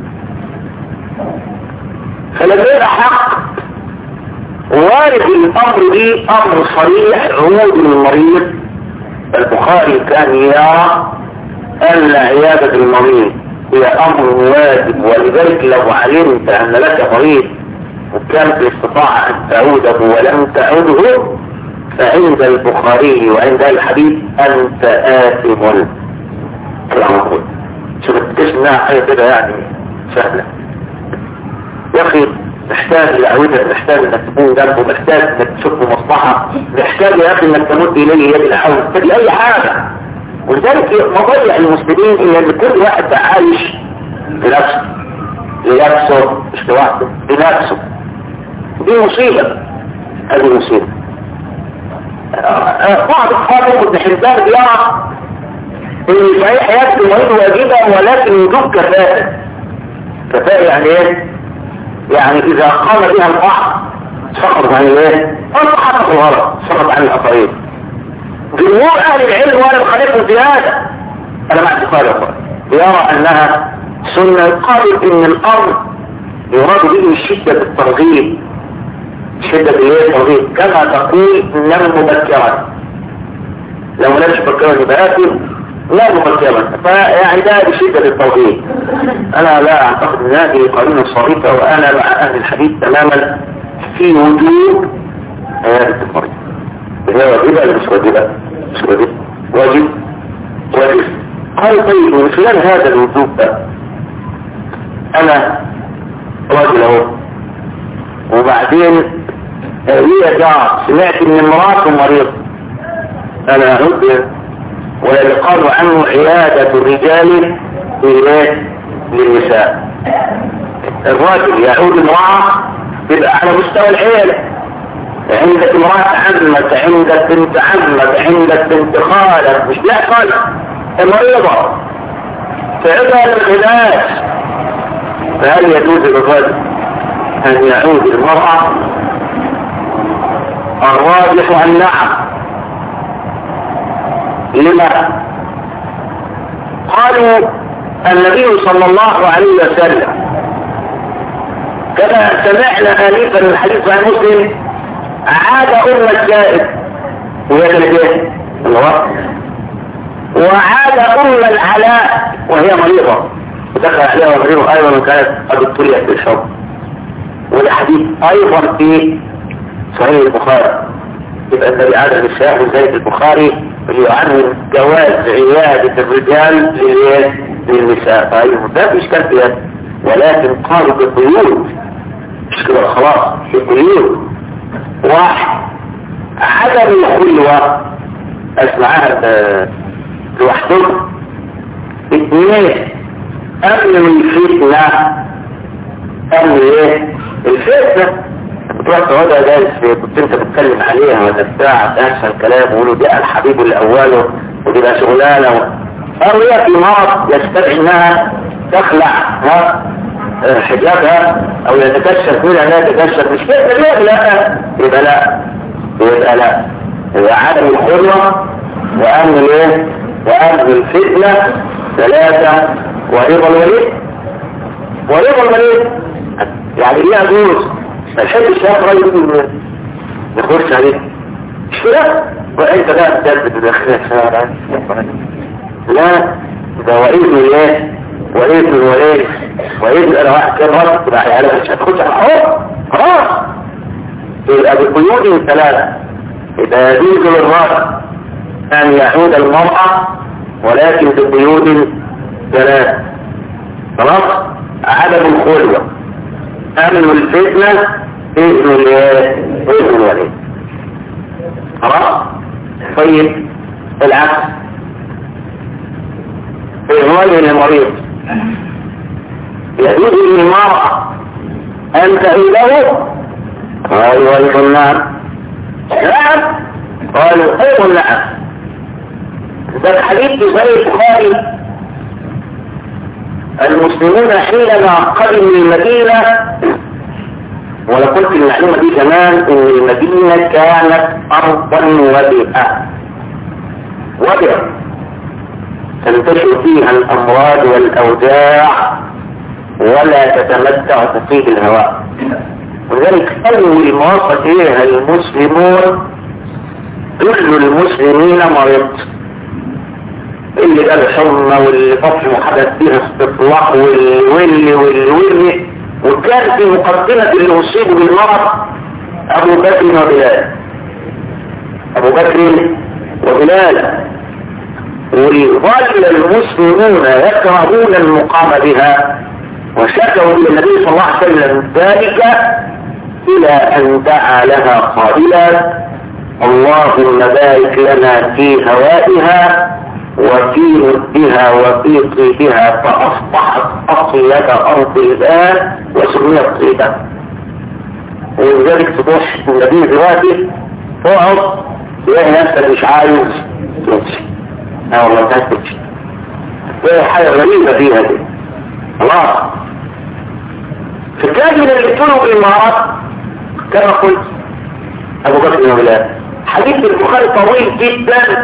فلما يبقى حق وارد الامر دي امر صريح عود المريض، البخاري كان يرى ان عيادة المريض هي امر واجب، ولذلك لو علمت ان لك مريض وكان في استطاعة ان تعوده ولم تعوده فعند البخاري وعند الحديث انت آثم. كلام مقول. شوف تكشفنا حاجة كده يعني سهلة يا اخي. محتاج لعودة، محتاج انك تكون جنبه، محتاج انك تشوف مصلحة، محتاج يا اخي انك تمد اليه يد العون، محتاج اي حاجة. ولذلك مضيع المسلمين ان كل واحد بقى عايش بنفسه لنفسه مش لوحده بنفسه. دي مصيبة. هذه مصيبة. بعض الخاطئ ابن حبان يرى ان صحيح حياة المريض واجبة ولكن وجوب كفاءة. كفاءة يعني ايه؟ يعني اذا قام بها البعض سقط عن الايه؟ سقط في الغلط، سقط عن الاخرين. جمهور اهل العلم وانا بخالفهم في هذا، انا مع اتفاق يا اخوان، يرى انها سنة. قالوا ان الامر يراد به شدة الترغيب، شدة ايه الترغيب، كما تقول نم مبكرا. لو لم مبكرا يبقى آثم، لا مبكرا، فيعني ده بشدة الترغيب. انا لا اعتقد ان هذه قرينة صريحة، وانا مع اهل الحديث تماما في وجوب عيادة المريض. هي واجبة ولا مش واجبة؟ مش واجبة واجب واجب. قال طيب من خلال هذا الوجوب ده انا راجل اهو وبعدين هي جاء سمعت ان امراته مريض انا اعود ولا يقال عنه عيادة الرجال للنساء. الراجل يعود امرأة تبقى على مستوى العيلة، عندك امرأة عمك، عندك بنت عمك، عندك بنت خالك، مش لا خالك مريضة فعندها العلاج. فهل يجوز للرجل ان يعود المرأة؟ الراجح ان نعم. لما؟ قالوا النبي صلى الله عليه وسلم كما سمعنا آنفا الحديث عن مسلم عاد أم السائب وهي كانت الله، وعاد أم العلاء وهي مريضة ودخل عليها ومريضة أيضا وكانت قد ابتليت بالحب. والحديث أيضا في صحيح البخاري. يبقى النبي عاد النساء من زيد البخاري عنه جواز عيادة الرجال للنساء. طيب ده مش كان فيها، ولكن قالوا بالبيوت مش كده خلاص بالبيوت. واحد عدم الخلوة اسمعها لوحدهم. اثنين امن الفتنة. امن ايه الفتنة؟ بتروح تقعدها جالس كنت انت بتتكلم عليها ولا بتاع تنسى الكلام ويقولوا دي الحبيب الاول ودي بقى شغلانه او هي في مرض يستدعي انها تخلع ها حجابها او يتكشف منها انها تتكشف مش كده ليه؟ لا يبقى لا يبقى لا يبقى عدم الحرمه وامن الايه؟ وامن الفتنه. ثلاثه ورضا الولي. ورضا الولي يعني ايه يجوز؟ الحب الشاب راجل يخش عليه مش كده؟ وانت بقى بتدرب تدخلك لا ده وإذن الله وإذن الولي وإذن انا واحد كده مرض تبقى على مش هتخش على الحب خلاص. يبقى بقيود ثلاثة يبقى يجوز للراجل ان يعود المرأة ولكن بقيود ثلاثة. خلاص. عدم الخلوة، امن الفتنة، اذن اذن الولي. خلاص. طيب العكس الرجل المريض يجوز للمرأة ان تعيده؟ قالوا ايضا نعم. نعم قالوا ايضا نعم. ده الحديث في صحيح البخاري المسلمون حينما قدموا المدينة، ولا قلت المعلومة دي زمان ان المدينة كانت ارضا وبئة وبئة تنتشر فيها الامراض والاوجاع ولا تتمتع تطيب الهواء. ولذلك اول ما وصل اليها المسلمون كل المسلمين مرض، اللي قال حرمة واللي فصل حدث فيها استطلاق واللي واللي واللي واللي وكان في مقدمة اللي أصيبوا بالمرض أبو بكر وبلال أبو بكر وبلال. وظل المسلمون يكرهون المقام بها وشكوا إلى النبي صلى الله عليه وسلم ذلك إلى أن دعا لها قائلا اللهم بارك لنا في هوائها وفي مدها وفي طيبها فأصبحت أطيب أرض الآن وسميت طيبة. ولذلك تروح النبي دلوقتي تقعد تلاقي نفسك مش عايز تمشي اه والله تمشي، تلاقي حاجة غريبة فيها دي. الله فكان من اللي طلعوا بالمرض كما قلت أبو بكر وبلال. حديث البخاري طويل جدا.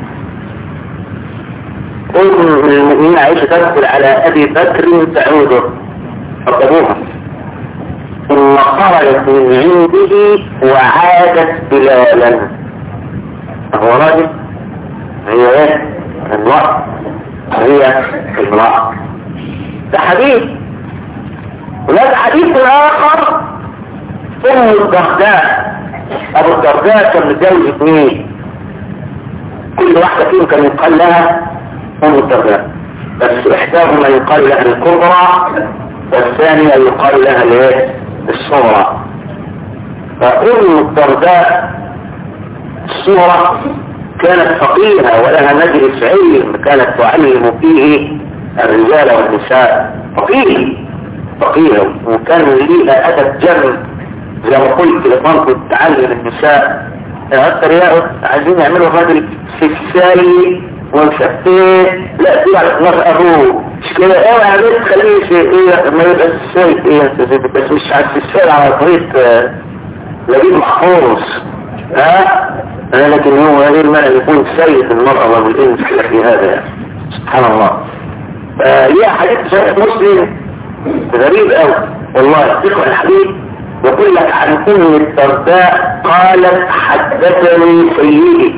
أم المؤمنين عائشة تدخل على أبي بكر تعوده فقدوها ثم خرجت من عنده وعادت بلالا. هو راجل هي ايه؟ المرأة هي المرأة. ده حديث. هناك حديث آخر أم الدرداء ابو الدرداء كان متجوز اثنين، كل واحدة فيهم كان يقال لها ام الدرداء، بس احداهما يقال لها الكبرى والثانية يقال لها الايه الصغرى. فام الدرداء الصغرى كانت فقيهة ولها مجلس علم كانت تعلم فيه الرجال والنساء، فقيه فقيهة، وكان ليها أدب جم زي ما قلت لطنط تعلم النساء أكثر يا عايزين يعملوا الراجل سكسالي ومشفتين، لا تقول على اثناء أبوه مش كده ايه عملت خليه شيء ايه ما يبقى السالي ايه بس مش على السالي على طريق لجيب محفوظ ها. لكن هو غير ما يكون سيد المرأة والإنس في هذا يعني. سبحان الله. ليه حديث صحيح مسلم غريب قوي والله، تقرأ الحديث يقول لك عن ام الدرداء قالت حدثني سيدي.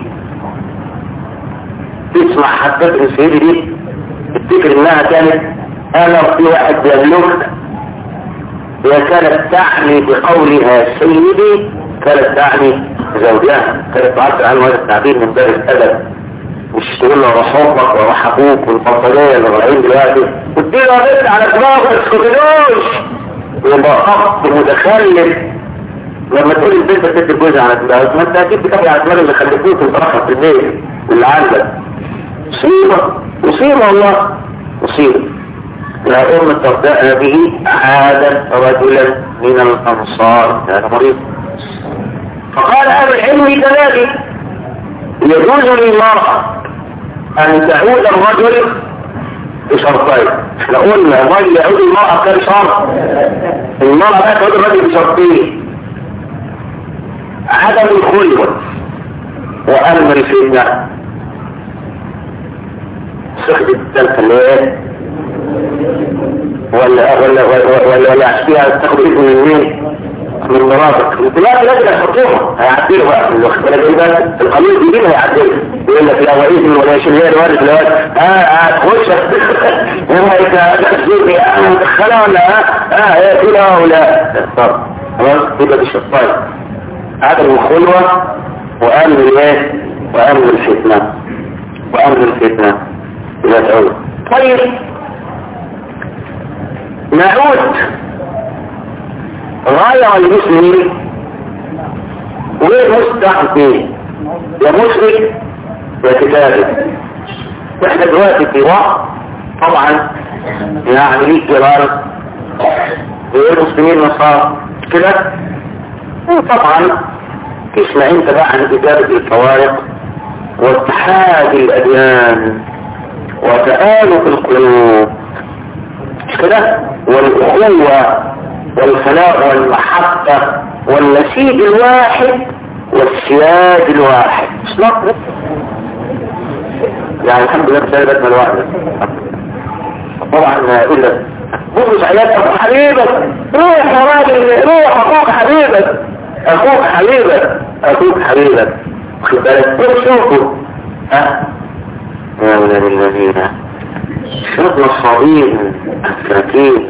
تسمع حدثني سيدي دي تفتكر انها كانت انا في واحد بيملكها، هي كانت تعني بقولها سيدي كانت تعني زوجها، كانت تعبر عن هذا التعبير من باب الادب، مش تقول له روح امك وروح ابوك والبطاريه اللي رايحين دلوقتي واديله بنت على دماغه ما تسكتلوش يبقى خط متخلف. لما تقول البنت تدي جوزها على دماغك ما انت اكيد بتابع على دماغ اللي خلفوك وترخص في البيت اللي عندك. مصيبه مصيبه والله مصيبه. يا ام الدرداء هذه عادت رجلا من الانصار هذا مريض، فقال اهل العلم كذلك يجوز للمرأة ان تعود الرجل بشرطين. احنا قلنا الرجل يعود المرأة كم شرط؟ المرأة بقى تعود الرجل بشرطين: عدم الخلوة وامر الفتنة. صحبة الثالثة اللي ايه؟ ولا ولا ولا ولا عشتيها تاخد اذن من مين؟ من مراتك. لا لازم يحطوها هيعدلوا بقى الوقت بقى القانون الجديد هيعدلوا يقول لك لا وإذن ولا يشيل الوارد الوارد ها هتخش هم يتخذوني اه مدخلها ولا ها ها هي كده ولا طب خلاص يبقى بالشطاية عدم الخلوة وأمن الايه وأمن الفتنة وأمن الفتنة إذا تعود. طيب نعود غاية المسلمين والمستحقين يا مشرك يا كتابه. واحنا دلوقتي في وقت طبعا يعني ليه جرار المسلمين نصار كده، وطبعا تسمع انت بقى عن كتابة الفوارق واتحاد الأديان وتآلف القلوب مش كده، والأخوة والخلاء والمحبة والنسيج الواحد والسياد الواحد. مش نقص يعني الحمد لله بسببتنا الواحدة. طبعا اقول لك بص عيادتك حبيبك روح يا راجل روح اخوك حبيبك اخوك حبيبك اخوك حبيبك خد بالك روح شوفه ها يا ولاد الذين شرطنا الصغير الكراكين.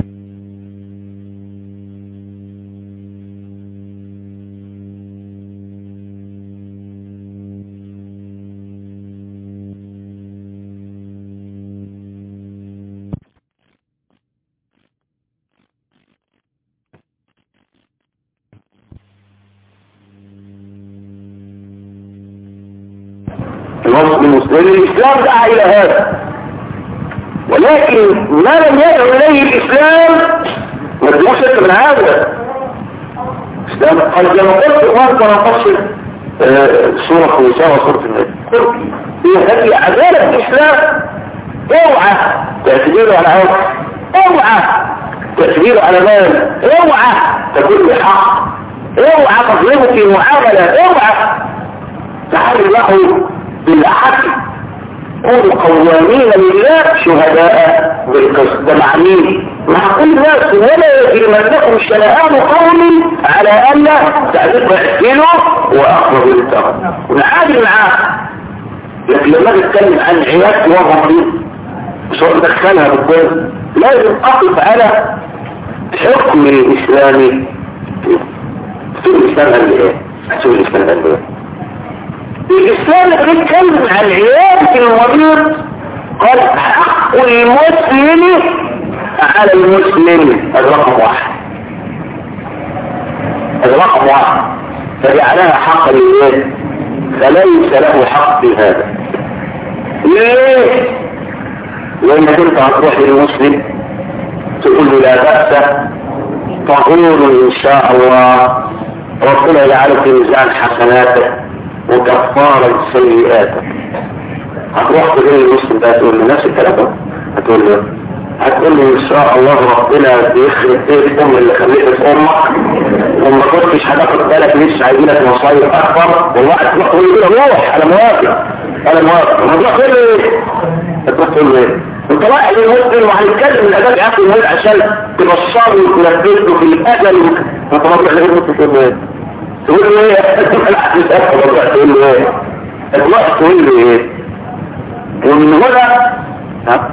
الوصف المسلم الإسلام دعا إلى هذا، ولكن ما لم يدعو إليه الإسلام ما تدعوش أنت من هذا. الإسلام قال كما قلت وانت نفصل سورة خمسة وسورة النبي هي هذه عدالة الإسلام. اوعى تعتبيره على عوض، اوعى تعتبيره على مال، اوعى تكون بحق، اوعى تظلمه في معاملة، اوعى تحمل له بالأحد. كونوا قوامين لله شهداء بالقسط. ده مع مين؟ مع كل الناس. ولا يجرمنكم شنآن قوم على أن تعرفوا اعتلوا وأخذوا التغى ونعادل معاه. لكن لما نتكلم عن عيادة وضع مش هندخلها بالضبط، لازم أقف على حكم الإسلامي في الإسلام اللي ايه شوف الاسلام عندنا الاسلام اللي بيتكلم عن عيادة المريض قال حق المسلم على المسلم الرقم واحد الرقم واحد فجعلها حق لله فليس له حق في هذا. ليه؟ لانك انت هتروح للمسلم تقول له لا بأس تقول ان شاء الله ربنا يجعله في ميزان حسناتك وكفارا سيئاتك. هتروح تقول المسلم ده تقول له نفس الكلام هتقول له هتقول له ان شاء الله ربنا بيخرب بيت ام اللي خليت امك وما كنتش هتاخد بالك لسه عايزينك مصايب اكبر والله هتروح تقول له روح انا موافق انا موافق. هتروح تقول له ايه؟ هتروح تقول له ايه؟ انت رايح للمسلم وهنتكلم من الاداب يا اخي الموت عشان تبصره وتنبذه في الاجل وانت رايح للمسلم تقول له ايه؟ تقول له ايه؟ تقول له ايه؟ تروح تقول له ايه؟ ومن هنا ها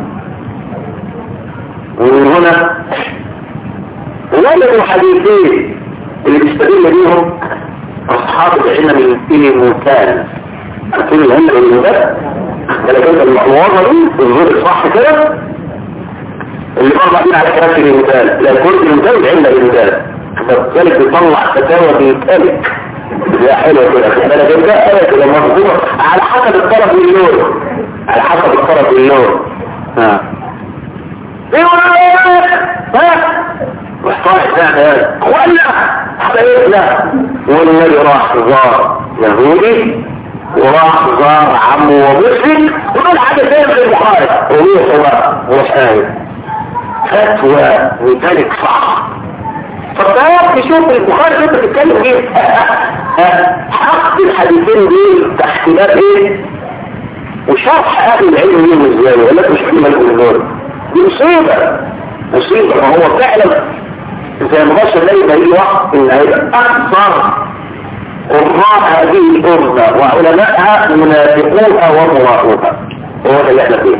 ومن هنا ولد الحديثين اللي بيستدل بيهم اصحاب العلم من المكان هتقول لهم المدد ولكن المعوضة دي الظهر الصح كده اللي برضه عدين على كراسي المثال لا كرسي المثال العلم المثال فذلك بيطلع فتاوى بيتالك يا حلوة كده فانا جمجاء كده مظبوطة على حسب الطرف واللون على حسب الطرف واللون ها ايه ولا ها وحطاح يعني ولا حبايبنا والنبي راح زار يهودي وراح زار عمه ومسلم ودول حدثين في البخاري وروحوا بقى وحايد فتوى وذلك صح فالطيب تشوف البخاري انت بتتكلم ايه حق الحديثين دي تحتمال ايه وشرح اهل العلم ليهم ازاي ولا مش كلمه الامور دي مصيبه مصيبه ما هو فعلا زي ما بشر لي بقى وقت ان هيبقى اكثر قراء هذه الامه وعلمائها منافقوها ومراؤوها هو ده اللي احنا فيه.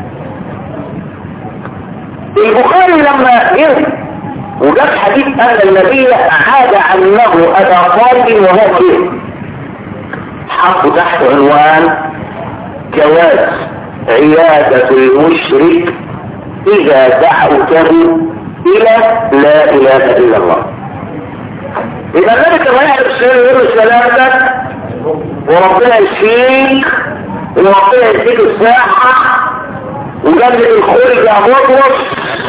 البخاري لما جه وجاب حديث ان النبي عاد عنه ابا طالب وهو فيه حط تحت عنوان جواز عيادة المشرك اذا دعوته الى لا اله الا الله. اذا النبي كان يعرف سر سلامتك وربنا يشفيك وربنا يديك الساحة وجنب الخلق يا مطرس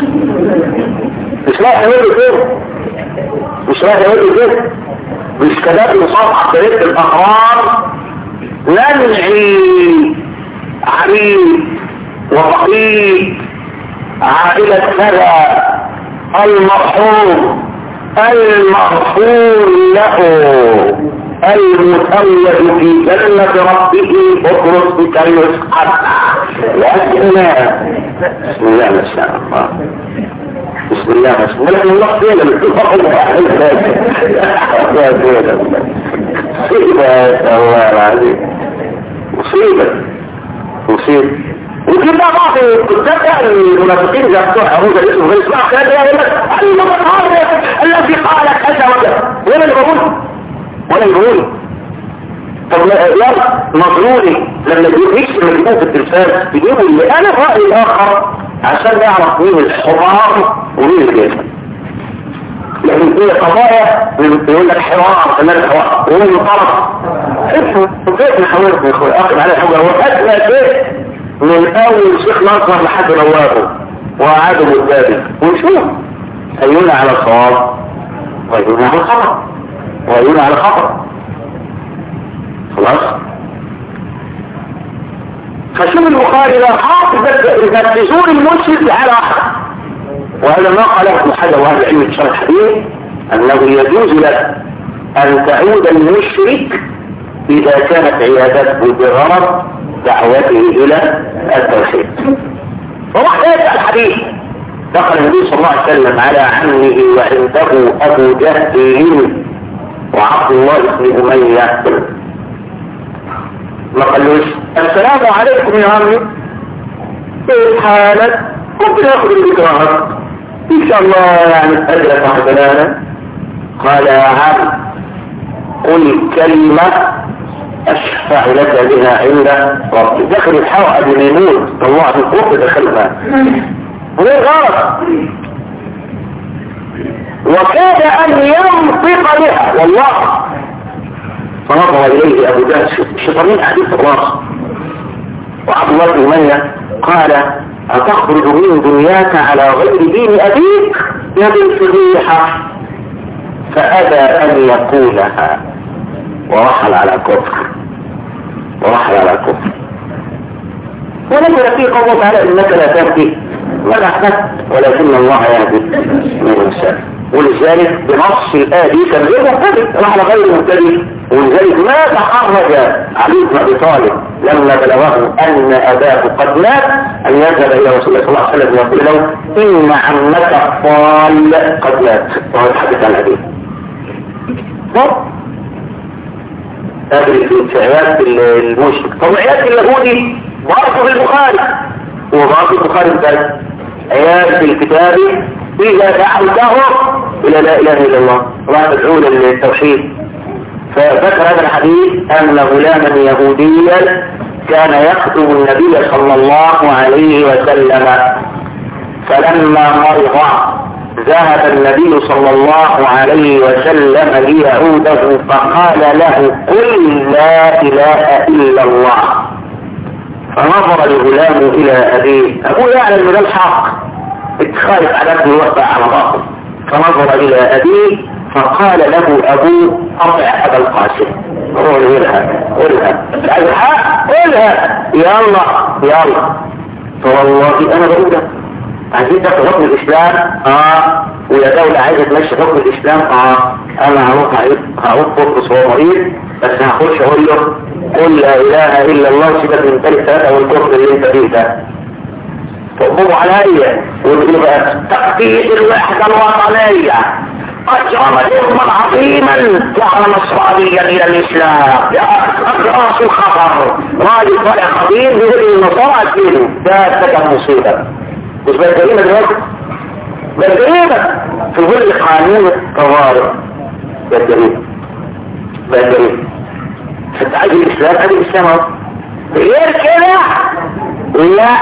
مش رايح يقول كده مش رايح يقول كده مش كذاب مصافحة طريقة الاقرار ننعي عريض وضعيف عائلة كذا المرحوم المغفور له المتولد في جنة ربه اطرس بكلمة قطع لأسئلة بسم الله ما شاء الله بسم الله ما شاء الله لكن الله فينا مصيبة الله العظيم مصيبة مصيبة وكيف بقى بعض الكتاب المنافقين زي بتوع عروض الاسم غير اسمع كذا يقول لك المتطرف الذي قال كذا وكذا وين اللي بقول ولا يقول طب لا مظلومي لما يجيب يكسب الكتاب في التلفاز يجيبوا اللي انا رأي الاخر عشان يعرف مين الحوار ومين الجيفة لكن دي قضايا يقول لك حوار كمان الحوار ومين الطرف افهم وكيف نحاولكم يا اخوي اخذ على الحوار هو ادنى شيء من اول شيخ نصر لحد نوابه وقعدوا قدامي ونشوف ايونا على الصواب وايونا على الخطأ وايونا على الخطأ خلاص. فشوف البخاري لا حافظ ينفذون المشرك على احد وهذا ما قاله ابن حجر واهل العلم في شرح الحديث انه يجوز لك ان تعود المشرك اذا كانت عيادته بغرض دعوته الى التوحيد. وراح يسأل الحديث دخل النبي صلى الله عليه وسلم على عمه وعنده ابو جهل وعبد الله بن اميه ما قالوش السلام عليكم يا عمي كيف حالك ممكن ياخذ الذكريات ان شاء الله يعني اجلك وحدنا قال يا عم قل كلمة اشفع لك بها عند ربي. داخل الحوء قبل ما يموت طلع في القوة دخلها وده غلط. وكاد ان ينطق بها والله فنظر اليه ابو جهل الشيطانين حديث الله. وعبد الله بن أمية قال أتخرج من دنياك على غير دين أبيك يا بالفضيحة، فأبى أن يقولها ورحل على كفر ورحل على كفر. ونزل في قوله تعالى إنك لا تهدي ولا أحدث ولكن الله يهدي من يشاء. ولذلك بنص الآية دي كان غير مهتدي رحل غير مهتدي. ولذلك ما تحرج علي بن أبي طالب لما بلغه أن أباه قد مات أن يذهب إلى رسول الله صلى الله عليه وسلم ويقول له إن عمك طال قد مات، وهو يتحدث عن أبيه. أدري في عيادة المشرك. طب عيادة اليهودي برضه في البخاري وبرضه البخاري بذلك عيادة الكتاب إذا دعوته إلى لا إله إلا الله وأدعو للتوحيد. فذكر هذا الحديث أن غلاما يهوديا كان يخدم النبي صلى الله عليه وسلم، فلما مرض ذهب النبي صلى الله عليه وسلم ليعوده فقال له قل لا إله إلا الله. فنظر الغلام إلى أبيه، أبوه يعلم من الحق اتخالف على ابنه وقع على باطل، فنظر إلى أبيه فقال له أبوه أطع أبا القاسم. قول قولها قولها الحق قولها يلا يلا. فوالله أنا بقولها عايزين تاخد حكم الإسلام اه ويا دولة عايزة تمشي حكم الإسلام اه أنا هروح هروح بطرس وهو مريض بس هخش أقول له قل لا إله إلا الله سيبك من ثالث ثلاثة والكفر اللي أنت فيه ده. تقوموا عليا ويقولوا بقى تقديس الوحدة الوطنية أجرم جرما عظيما جعل نصرانيا إلى الإسلام رأس الخطر راجل طالع خطير بيقول النصارى أسلموا ده كان مصيبة. مش بقى جريمة دلوقتي بقى جريمة في ظل قانون الطوارئ بقى جريمة بقى جريمة فتعالي الإسلام هذه الإسلام اهو غير كده لا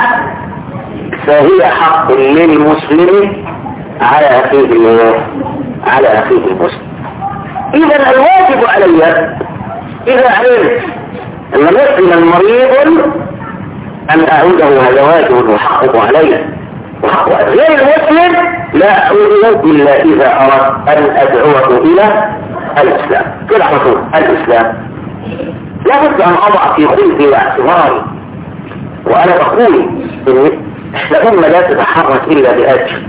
فهي حق للمسلم على أخيه على أخيه المسلم. إذا الواجب علي إذا علمت أن مسلما مريض أن أعوده هذا واجب وحقه علي وحقه علي. غير المسلم لا أعوده إلا إذا أردت أن أدعوه إلى الإسلام. كل حصول الإسلام لابد أن أضع في خلقي واعتباري. وأنا بقول إن الأمة لا تتحرك إلا بأجل.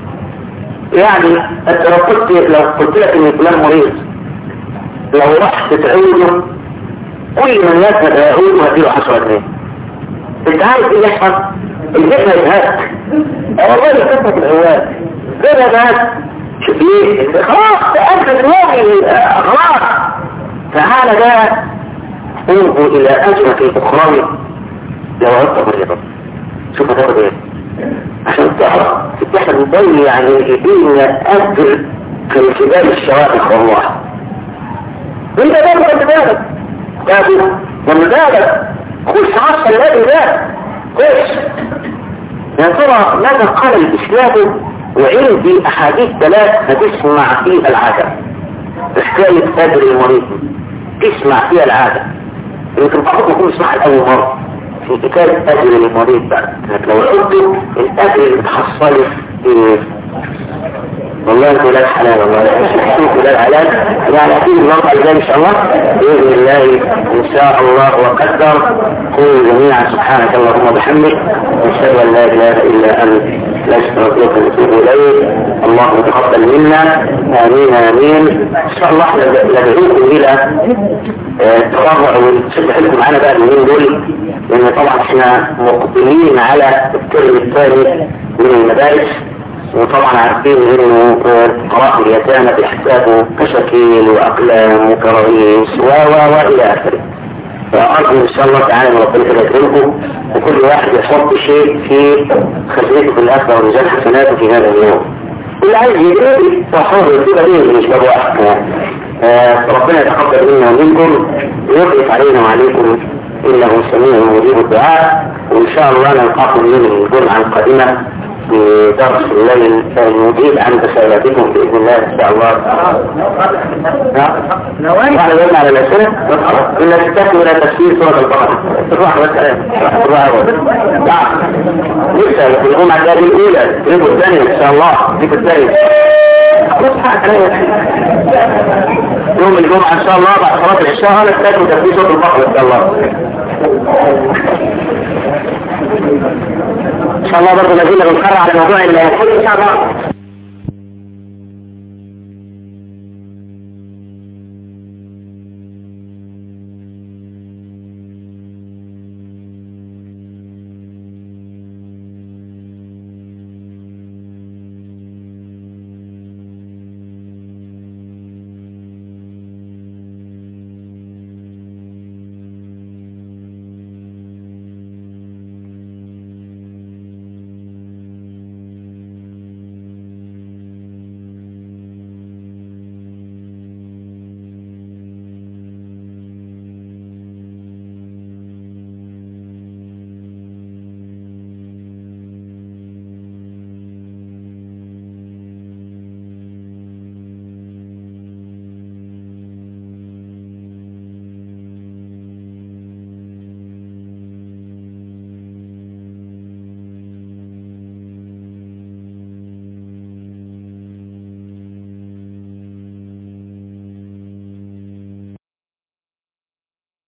يعني أنت لو قلت لو قلت لك إن فلان مريض لو رحت تعوده كل من يذهب يعود وهديله عشرة جنيه. انت عارف ايه يحصل؟ الجسم يتهات والله يكتب العواد كده يتهات شوف ايه خلاص تأكد الواقع اغراض. تعالى بقى انظر الى اجرك الاخروي لو عدت مريضا شوف هتاخد ايه عشان تعرف تتحدى الضي يعني يدين اجر في الجبال الشوائخ والله. انت تاخد بالك تاخد من ذلك خش عصر الذي ذات خش. يا ترى ماذا قال الإسلام؟ وعندي أحاديث ثلاث هتسمع فيها العادة حكاية أجر المريض تسمع فيها العادة يمكن بعضكم يكون يسمعها لأول مرة في حكاية أجر المريض بقى لو قلت الأجر اللي بتحصله إيه والله ولاد حلال والله ولاد حلال يعني أكيد المرضى الجاي إن شاء الله بإذن الله إن شاء الله وقدر. قولوا جميعا سبحانك اللهم وبحمدك أشهد أن لا إله إلا أنت نستغفرك ونتوب إليك. اللهم تقبل منا آمين آمين. إن شاء الله احنا ندعوكم إلى التفرع ونسبح لكم معانا بقى اليومين دول لأن طبعا احنا مقبلين على الترم الثاني من المدارس وطبعا عارفين انه قراءة اليتامى بيحتاجوا كشكيل واقلام وكراريس و و والى اخره. فارجو ان شاء الله تعالى ان ربنا يكرمكم وكل واحد يحط شيء في خزينته في الاخره ورجال حسناته في هذا اليوم. اللي عايز يجري فحر يبقى ليه مش باب واحد. آه ربنا يتقبل منا ومنكم ويخلف علينا وعليكم إنه سميع مجيب الدعاء. وإن شاء الله نلقاكم يوم الجمعة القادمة بدرس الليل المجيب عن تساؤلاتكم بإذن الله إن شاء الله. نعم احنا قلنا على الأسئلة إلا تستكمل إلى تفسير سورة البقرة تروح بس نعم لسه في الجمعة الأولى تجيبوا الثانية إن شاء الله تجيبوا الثانية يوم الجمعة إن شاء الله بعد صلاة العشاء أنا استكمل تفسير سورة البقرة إن شاء الله. إن شاء الله برضه نزيل بنقرر على موضوع إن شاء الله